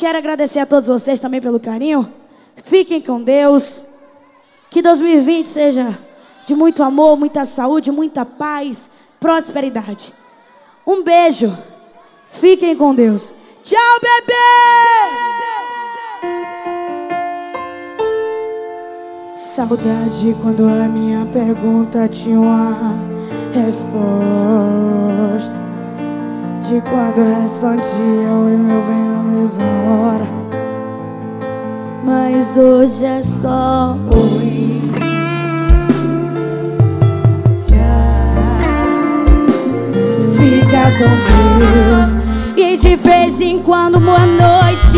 Quero agradecer a todos vocês também pelo carinho. Fiquem com Deus. Que 2020 seja de muito amor, muita saúde, muita paz, prosperidade. Um beijo. Fiquem com Deus. Tchau, bebê! Saudade quando a minha pergunta tinha uma resposta. De quando respondia oi meu bem na mesma hora. Mas hoje é só oi. Fica com Deus. E de vez em quando boa noite.